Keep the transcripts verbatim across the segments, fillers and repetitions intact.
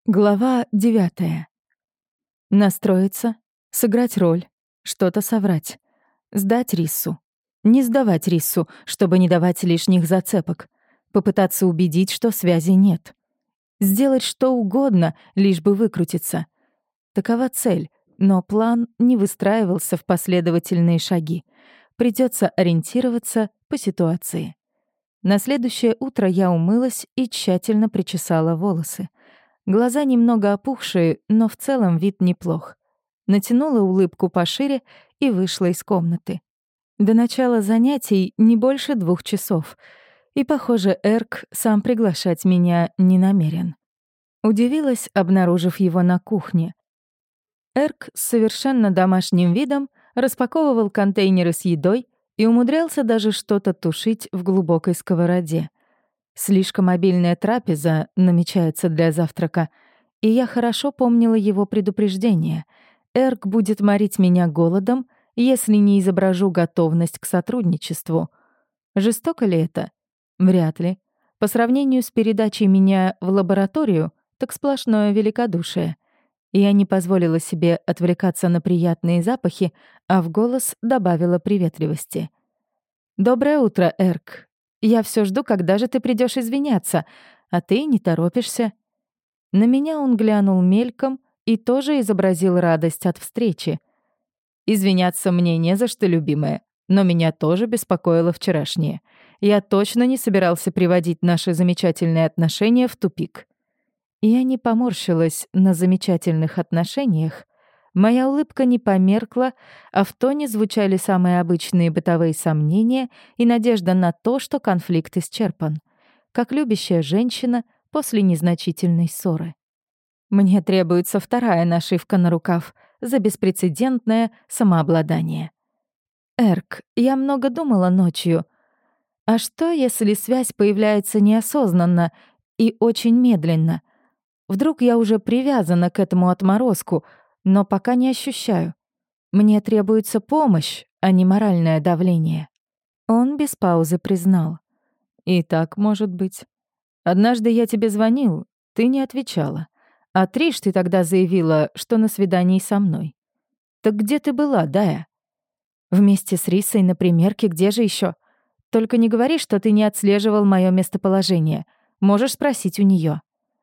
Глава девятая. Настроиться, сыграть роль, что-то соврать, сдать Риссу, не сдавать Риссу, чтобы не давать лишних зацепок, попытаться убедить, что связи нет, сделать что угодно, лишь бы выкрутиться. Такова цель, но план не выстраивался в последовательные шаги. Придется ориентироваться по ситуации. На следующее утро я умылась и тщательно причесала волосы. Глаза немного опухшие, но в целом вид неплох. Натянула улыбку пошире и вышла из комнаты. До начала занятий не больше двух часов. И, похоже, Эрк сам приглашать меня не намерен. Удивилась, обнаружив его на кухне. Эрк с совершенно домашним видом распаковывал контейнеры с едой и умудрялся даже что-то тушить в глубокой сковороде. Слишком обильная трапеза намечается для завтрака, и я хорошо помнила его предупреждение. Эрк будет морить меня голодом, если не изображу готовность к сотрудничеству. Жестоко ли это? Вряд ли. По сравнению с передачей меня в лабораторию, так сплошное великодушие. Я не позволила себе отвлекаться на приятные запахи, а в голос добавила приветливости. «Доброе утро, Эрк. Я все жду, когда же ты придешь извиняться, а ты не торопишься». На меня он глянул мельком и тоже изобразил радость от встречи. «Извиняться мне не за что, любимая, но меня тоже беспокоило вчерашнее. Я точно не собирался приводить наши замечательные отношения в тупик». Я не поморщилась на замечательных отношениях. Моя улыбка не померкла, а в тоне звучали самые обычные бытовые сомнения и надежда на то, что конфликт исчерпан. Как любящая женщина после незначительной ссоры. Мне требуется вторая нашивка на рукав за беспрецедентное самообладание. Эрк, я много думала ночью. А что, если связь появляется неосознанно и очень медленно? Вдруг я уже привязана к этому отморозку, но пока не ощущаю. Мне требуется помощь, а не моральное давление. Он без паузы признал. И так может быть. Однажды я тебе звонил, ты не отвечала. А триж ты тогда заявила, что на свидании со мной. Так где ты была, Дая? Вместе с Рисой на примерке, где же еще? Только не говори, что ты не отслеживал мое местоположение. Можешь спросить у нее.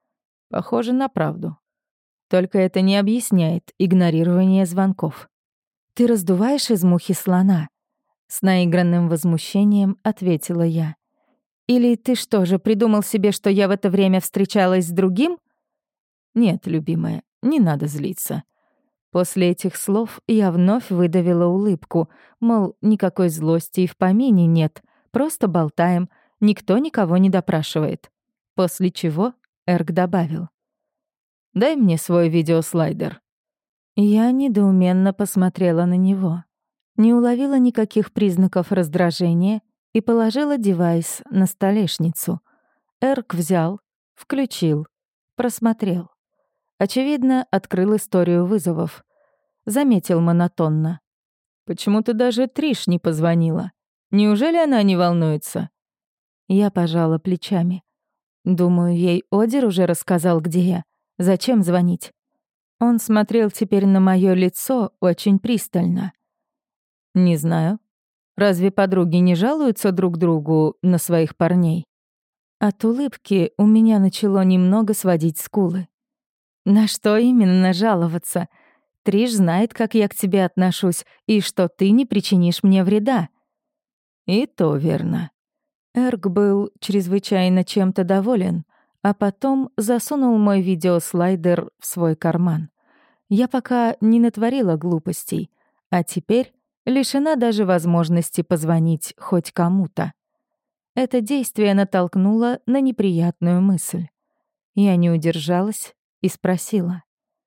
Похоже на правду. Только это не объясняет игнорирование звонков. «Ты раздуваешь из мухи слона?» С наигранным возмущением ответила я. «Или ты что же, придумал себе, что я в это время встречалась с другим?» «Нет, любимая, не надо злиться». После этих слов я вновь выдавила улыбку, мол, никакой злости и в помине нет, просто болтаем, никто никого не допрашивает. После чего Эрк добавил. «Дай мне свой видеослайдер». Я недоуменно посмотрела на него. Не уловила никаких признаков раздражения и положила девайс на столешницу. Эрк взял, включил, просмотрел. Очевидно, открыл историю вызовов. Заметил монотонно. «Почему ты даже Триш не позвонила? Неужели она не волнуется?» Я пожала плечами. Думаю, ей Одер уже рассказал, где я. Зачем звонить? Он смотрел теперь на моё лицо очень пристально. «Не знаю. Разве подруги не жалуются друг другу на своих парней?» От улыбки у меня начало немного сводить скулы. «На что именно жаловаться? Триш знает, как я к тебе отношусь, и что ты не причинишь мне вреда». «И то верно». Эрк был чрезвычайно чем-то доволен, а потом засунул мой видеослайдер в свой карман. Я пока не натворила глупостей, а теперь лишена даже возможности позвонить хоть кому-то. Это действие натолкнуло на неприятную мысль. Я не удержалась и спросила.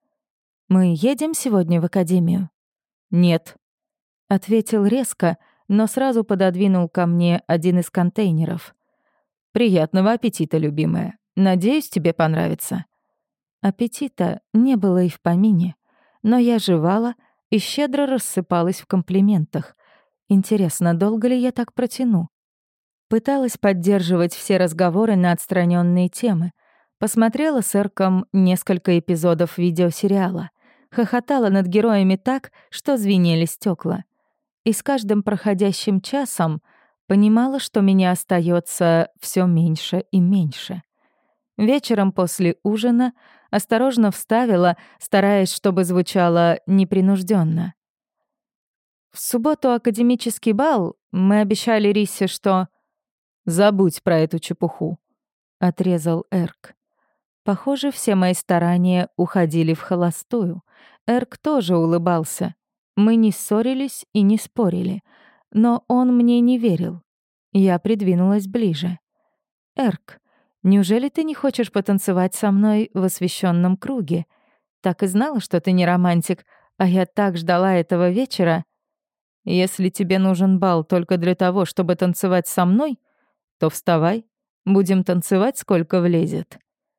«Мы едем сегодня в академию?» «Нет», — ответил резко, но сразу пододвинул ко мне один из контейнеров. «Приятного аппетита, любимая. Надеюсь, тебе понравится». Аппетита не было и в помине, но я жевала и щедро рассыпалась в комплиментах. Интересно, долго ли я так протяну? Пыталась поддерживать все разговоры на отстраненные темы, Посмотрела с Эрком несколько эпизодов видеосериала. Хохотала над героями так, что звенели стекла. И с каждым проходящим часом понимала, что меня остается все меньше и меньше. Вечером после ужина осторожно вставила, стараясь, чтобы звучало непринужденно. В субботу академический бал, мы обещали Рисе, что... «Забудь про эту чепуху», — отрезал Эрк. Похоже, все мои старания уходили в холостую. Эрк тоже улыбался. Мы не ссорились и не спорили. Но он мне не верил. Я придвинулась ближе. «Эрк, неужели ты не хочешь потанцевать со мной в освещенном круге? Так и знала, что ты не романтик, а я так ждала этого вечера. Если тебе нужен бал только для того, чтобы танцевать со мной, то вставай, будем танцевать, сколько влезет».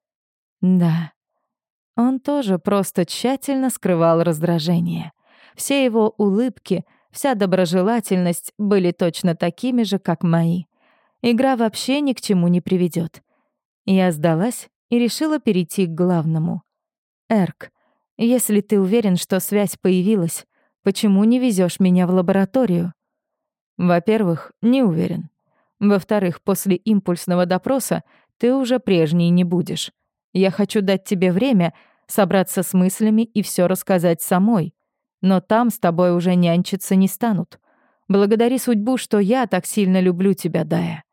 Да, он тоже просто тщательно скрывал раздражение. Все его улыбки, вся доброжелательность были точно такими же, как мои. Игра вообще ни к чему не приведет. Я сдалась и решила перейти к главному. «Эрк, если ты уверен, что связь появилась, почему не везешь меня в лабораторию?» «Во-первых, не уверен. Во-вторых, после импульсного допроса ты уже прежней не будешь. Я хочу дать тебе время собраться с мыслями и все рассказать самой. Но там с тобой уже нянчиться не станут. Благодари судьбу, что я так сильно люблю тебя, Дая».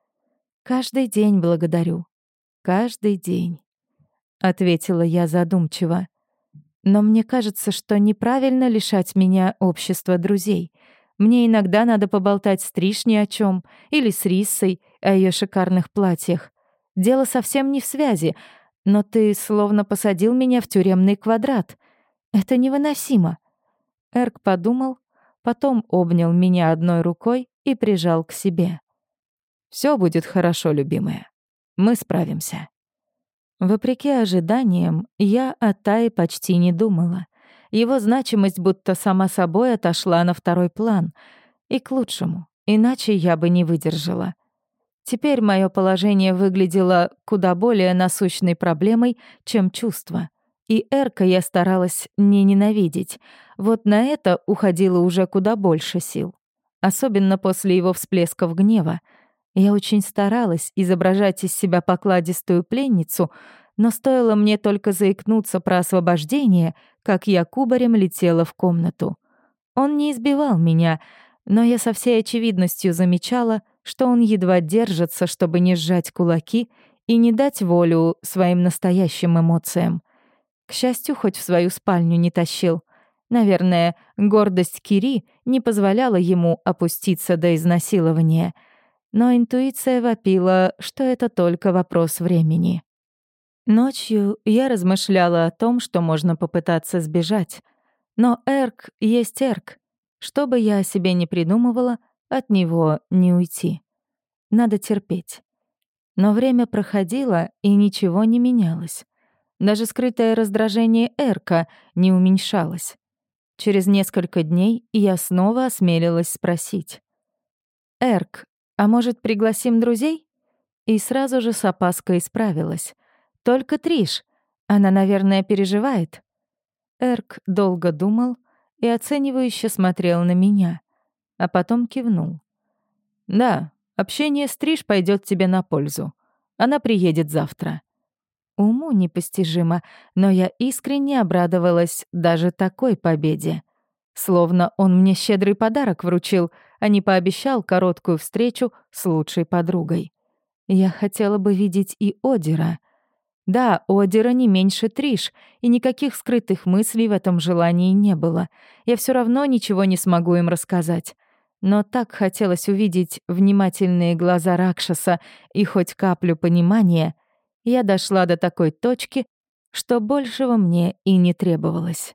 «Каждый день благодарю. Каждый день», — ответила я задумчиво. «Но мне кажется, что неправильно лишать меня общества друзей. Мне иногда надо поболтать с Триш ни о чем или с Риссой о ее шикарных платьях. Дело совсем не в связи, но ты словно посадил меня в тюремный квадрат. Это невыносимо». Эрк подумал, потом обнял меня одной рукой и прижал к себе. «Все будет хорошо, любимая. Мы справимся». Вопреки ожиданиям, я о Тае почти не думала. Его значимость будто сама собой отошла на второй план. И к лучшему, иначе я бы не выдержала. Теперь мое положение выглядело куда более насущной проблемой, чем чувство. И Эрка я старалась не ненавидеть. Вот на это уходило уже куда больше сил. Особенно после его всплесков гнева. Я очень старалась изображать из себя покладистую пленницу, но стоило мне только заикнуться про освобождение, как я кубарем летела в комнату. Он не избивал меня, но я со всей очевидностью замечала, что он едва держится, чтобы не сжать кулаки и не дать волю своим настоящим эмоциям. К счастью, хоть в свою спальню не тащил. Наверное, гордость Кири не позволяла ему опуститься до изнасилования. Но интуиция вопила, что это только вопрос времени. Ночью я размышляла о том, что можно попытаться сбежать. Но Эрк есть Эрк. Что бы я о себе не придумывала, от него не уйти. Надо терпеть. Но время проходило, и ничего не менялось. Даже скрытое раздражение Эрка не уменьшалось. Через несколько дней я снова осмелилась спросить. «Эрк, а может, пригласим друзей?» И сразу же с опаской исправилась. «Только Триш. Она, наверное, переживает». Эрк долго думал и оценивающе смотрел на меня, а потом кивнул. «Да, общение с Триш пойдет тебе на пользу. Она приедет завтра». Уму непостижимо, но я искренне обрадовалась даже такой победе. Словно он мне щедрый подарок вручил, а не пообещал короткую встречу с лучшей подругой. Я хотела бы видеть и Одира. Да, Одира не меньше Триш, и никаких скрытых мыслей в этом желании не было. Я все равно ничего не смогу им рассказать. Но так хотелось увидеть внимательные глаза Ракшаса и хоть каплю понимания, я дошла до такой точки, что большего мне и не требовалось.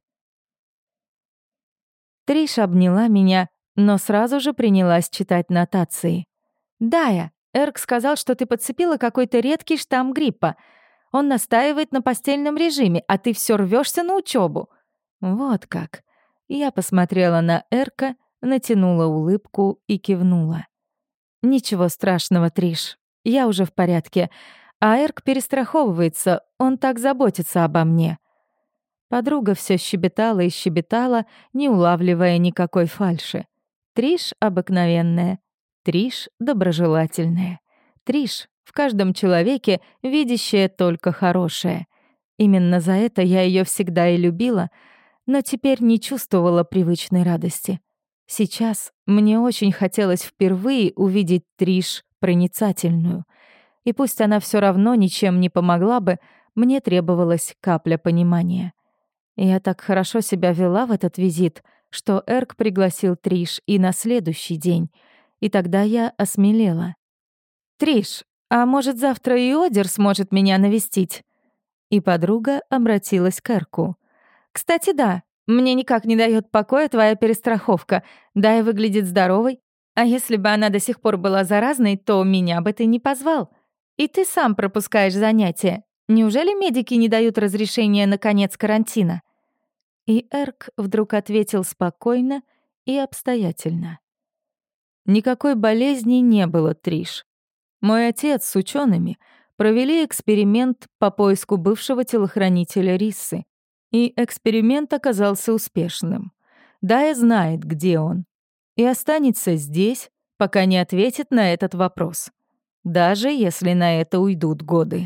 Триш обняла меня, но сразу же принялась читать нотации. «Дая, Эрк сказал, что ты подцепила какой-то редкий штамм гриппа. Он настаивает на постельном режиме, а ты все рвешься на учебу. Вот как. Я посмотрела на Эрка, натянула улыбку и кивнула. «Ничего страшного, Триш. Я уже в порядке. А Эрк перестраховывается, он так заботится обо мне. Подруга все щебетала и щебетала, не улавливая никакой фальши. Триш обыкновенная, Триш доброжелательная, Триш в каждом человеке видящая только хорошее. Именно за это я ее всегда и любила, но теперь не чувствовала привычной радости. Сейчас мне очень хотелось впервые увидеть Триш проницательную. И пусть она все равно ничем не помогла бы, мне требовалась капля понимания. Я так хорошо себя вела в этот визит, что Эрк пригласил Триш и на следующий день, и тогда я осмелела. «Триш, а может, завтра и Одер сможет меня навестить?» И подруга обратилась к Эрку. «Кстати, да, мне никак не даёт покоя твоя перестраховка. Дая выглядит здоровой. А если бы она до сих пор была заразной, то меня бы ты не позвал. И ты сам пропускаешь занятия. Неужели медики не дают разрешения на конец карантина?» И Эрк вдруг ответил спокойно и обстоятельно. «Никакой болезни не было, Триш. Мой отец с учеными провели эксперимент по поиску бывшего телохранителя Риссы. И эксперимент оказался успешным. Дая знает, где он. И останется здесь, пока не ответит на этот вопрос. Даже если на это уйдут годы».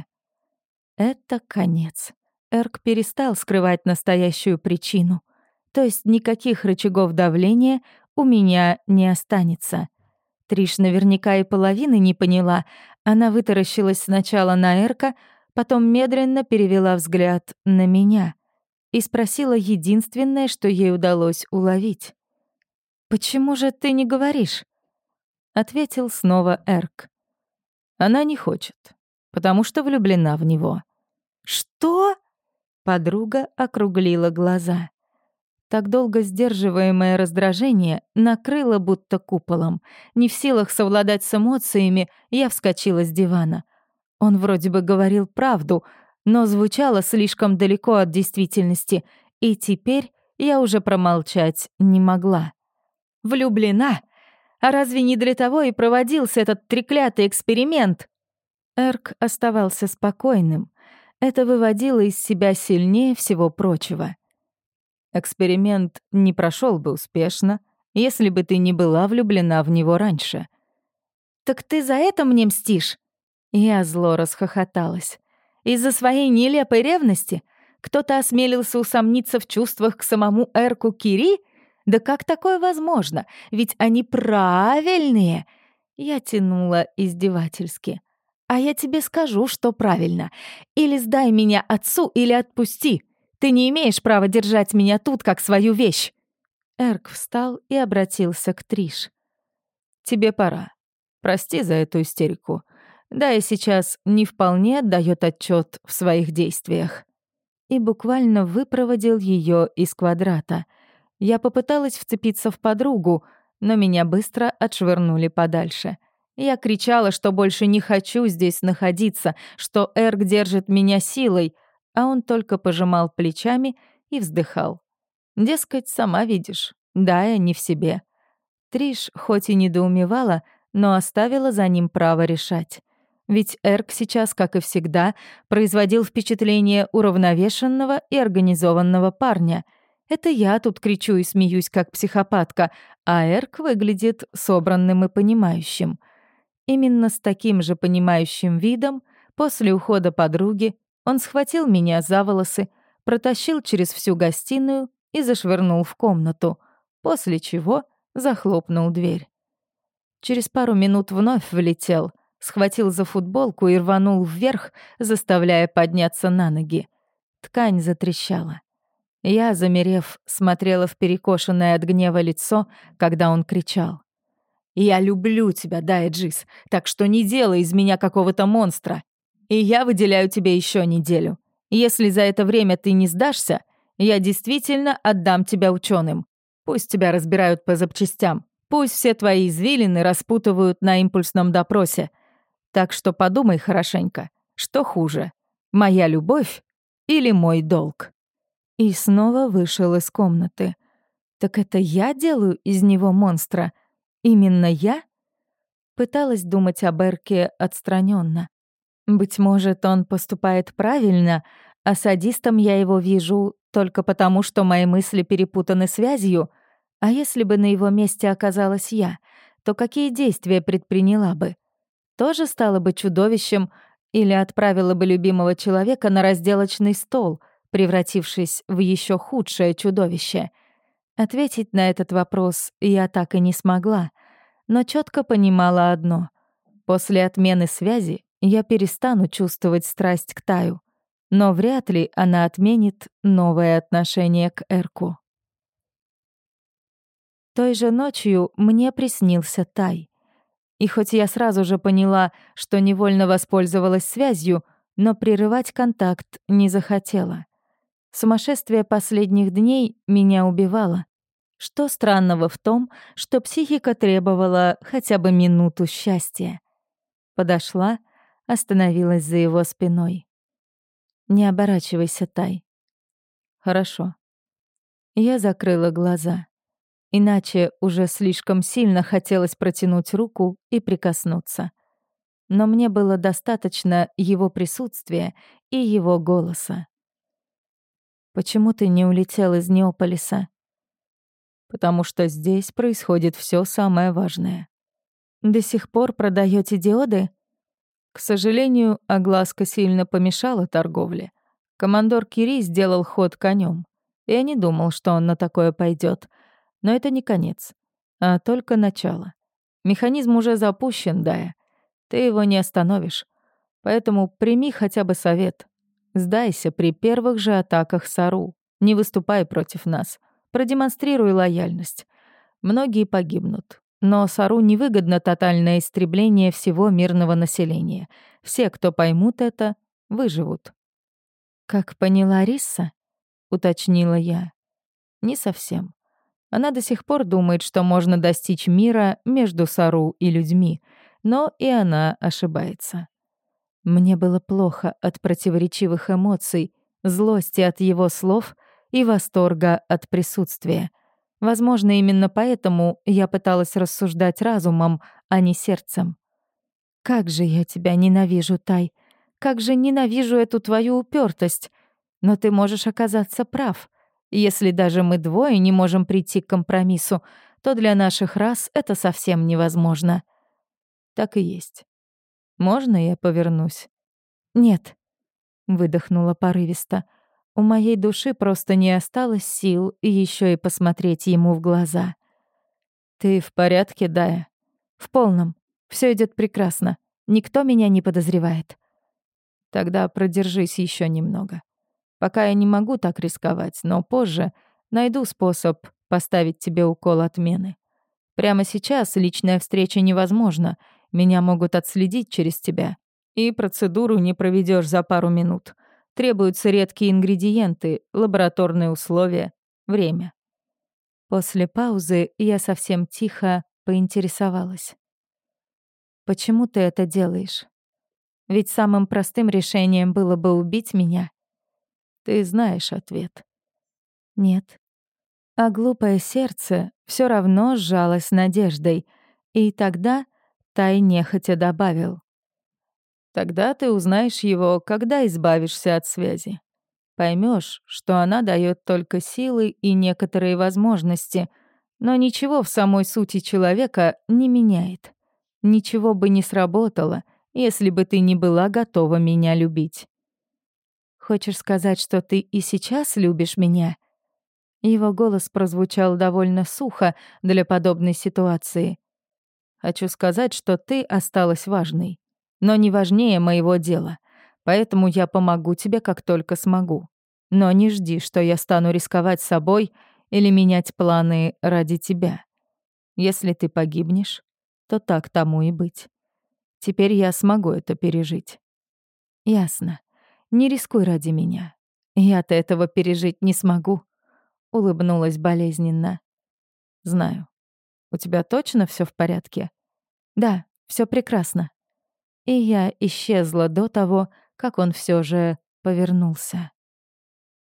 Это конец. Эрк перестал скрывать настоящую причину. То есть никаких рычагов давления у меня не останется. Триш наверняка и половины не поняла. Она вытаращилась сначала на Эрка, потом медленно перевела взгляд на меня и спросила единственное, что ей удалось уловить. «Почему же ты не говоришь?» Ответил снова Эрк. «Она не хочет, потому что влюблена в него». «Что?» Подруга округлила глаза. Так долго сдерживаемое раздражение накрыло будто куполом. Не в силах совладать с эмоциями, я вскочила с дивана. Он вроде бы говорил правду, но звучало слишком далеко от действительности, и теперь я уже промолчать не могла. «Влюблена? А разве не для того и проводился этот треклятый эксперимент?» Эрк оставался спокойным. Это выводило из себя сильнее всего прочего. «Эксперимент не прошел бы успешно, если бы ты не была влюблена в него раньше». «Так ты за это мне мстишь?» Я зло расхохоталась. «Из-за своей нелепой ревности? Кто-то осмелился усомниться в чувствах к самому Эрку Кири? Да как такое возможно? Ведь они правильные!» Я тянула издевательски. «А я тебе скажу, что правильно. Или сдай меня отцу, или отпусти. Ты не имеешь права держать меня тут, как свою вещь». Эрк встал и обратился к Триш. «Тебе пора. Прости за эту истерику. Да, и сейчас не вполне отдаёт отчёт в своих действиях». И буквально выпроводил её из квадрата. Я попыталась вцепиться в подругу, но меня быстро отшвырнули подальше. Я кричала, что больше не хочу здесь находиться, что Эрк держит меня силой, а он только пожимал плечами и вздыхал. Дескать, сама видишь, да, я не в себе. Триш хоть и недоумевала, но оставила за ним право решать. Ведь Эрк сейчас, как и всегда, производил впечатление уравновешенного и организованного парня. Это я тут кричу и смеюсь, как психопатка, а Эрк выглядит собранным и понимающим. Именно с таким же понимающим видом после ухода подруги он схватил меня за волосы, протащил через всю гостиную и зашвырнул в комнату, после чего захлопнул дверь. Через пару минут вновь влетел, схватил за футболку и рванул вверх, заставляя подняться на ноги. Ткань затрещала. Я, замерев, смотрела в перекошенное от гнева лицо, когда он кричал. «Я люблю тебя, Дайджис, так что не делай из меня какого-то монстра. И я выделяю тебе еще неделю. Если за это время ты не сдашься, я действительно отдам тебя ученым. Пусть тебя разбирают по запчастям, пусть все твои извилины распутывают на импульсном допросе. Так что подумай хорошенько, что хуже, моя любовь или мой долг?» И снова вышел из комнаты. «Так это я делаю из него монстра? Именно я?» Пыталась думать об Эрке отстраненно. Быть может, он поступает правильно, а садистом я его вижу только потому, что мои мысли перепутаны связью. А если бы на его месте оказалась я, то какие действия предприняла бы? Тоже стала бы чудовищем или отправила бы любимого человека на разделочный стол, превратившись в еще худшее чудовище? Ответить на этот вопрос я так и не смогла, но четко понимала одно. После отмены связи я перестану чувствовать страсть к Таю, но вряд ли она отменит новое отношение к Эрку. Той же ночью мне приснился Тай. И хоть я сразу же поняла, что невольно воспользовалась связью, но прерывать контакт не захотела. Сумасшествие последних дней меня убивало. Что странного в том, что психика требовала хотя бы минуту счастья? Подошла, остановилась за его спиной. «Не оборачивайся, Тай». «Хорошо». Я закрыла глаза. Иначе уже слишком сильно хотелось протянуть руку и прикоснуться. Но мне было достаточно его присутствия и его голоса. «Почему ты не улетел из Неополиса?» «Потому что здесь происходит все самое важное». «До сих пор продаете диоды?» К сожалению, огласка сильно помешала торговле. Командор Кири сделал ход конем. Я не думал, что он на такое пойдет. Но это не конец, а только начало. Механизм уже запущен, Дая. Ты его не остановишь. Поэтому прими хотя бы совет. Сдайся при первых же атаках Сару. Не выступай против нас. Продемонстрируй лояльность. Многие погибнут. Но Сару невыгодно тотальное истребление всего мирного населения. Все, кто поймут это, выживут. «Как поняла Рисса?» — уточнила я. «Не совсем. Она до сих пор думает, что можно достичь мира между Сару и людьми, но и она ошибается». Мне было плохо от противоречивых эмоций, злости от его слов и восторга от присутствия. Возможно, именно поэтому я пыталась рассуждать разумом, а не сердцем. «Как же я тебя ненавижу, Тай! Как же ненавижу эту твою упертость! Но ты можешь оказаться прав. Если даже мы двое не можем прийти к компромиссу, то для наших рас это совсем невозможно». «Так и есть. Можно я повернусь?» «Нет», — выдохнула порывисто. У моей души просто не осталось сил еще и посмотреть ему в глаза. «Ты в порядке, Дая?» «В полном. Все идет прекрасно. Никто меня не подозревает». «Тогда продержись еще немного. Пока я не могу так рисковать, но позже найду способ поставить тебе укол отмены. Прямо сейчас личная встреча невозможна. Меня могут отследить через тебя. И процедуру не проведешь за пару минут. Требуются редкие ингредиенты, лабораторные условия, время». После паузы я совсем тихо поинтересовалась. «Почему ты это делаешь? Ведь самым простым решением было бы убить меня». «Ты знаешь ответ». «Нет». А глупое сердце все равно сжалось надеждой, и тогда Тай нехотя добавил. «Тогда ты узнаешь его, когда избавишься от связи. Поймешь, что она дает только силы и некоторые возможности, но ничего в самой сути человека не меняет. Ничего бы не сработало, если бы ты не была готова меня любить». «Хочешь сказать, что ты и сейчас любишь меня?» Его голос прозвучал довольно сухо для подобной ситуации. «Хочу сказать, что ты осталась важной, но не важнее моего дела, поэтому я помогу тебе, как только смогу. Но не жди, что я стану рисковать собой или менять планы ради тебя. Если ты погибнешь, то так тому и быть. Теперь я смогу это пережить». «Ясно. Не рискуй ради меня. Я-то этого пережить не смогу», — улыбнулась болезненно. «Знаю. У тебя точно все в порядке?» «Да, все прекрасно». И я исчезла до того, как он все же повернулся.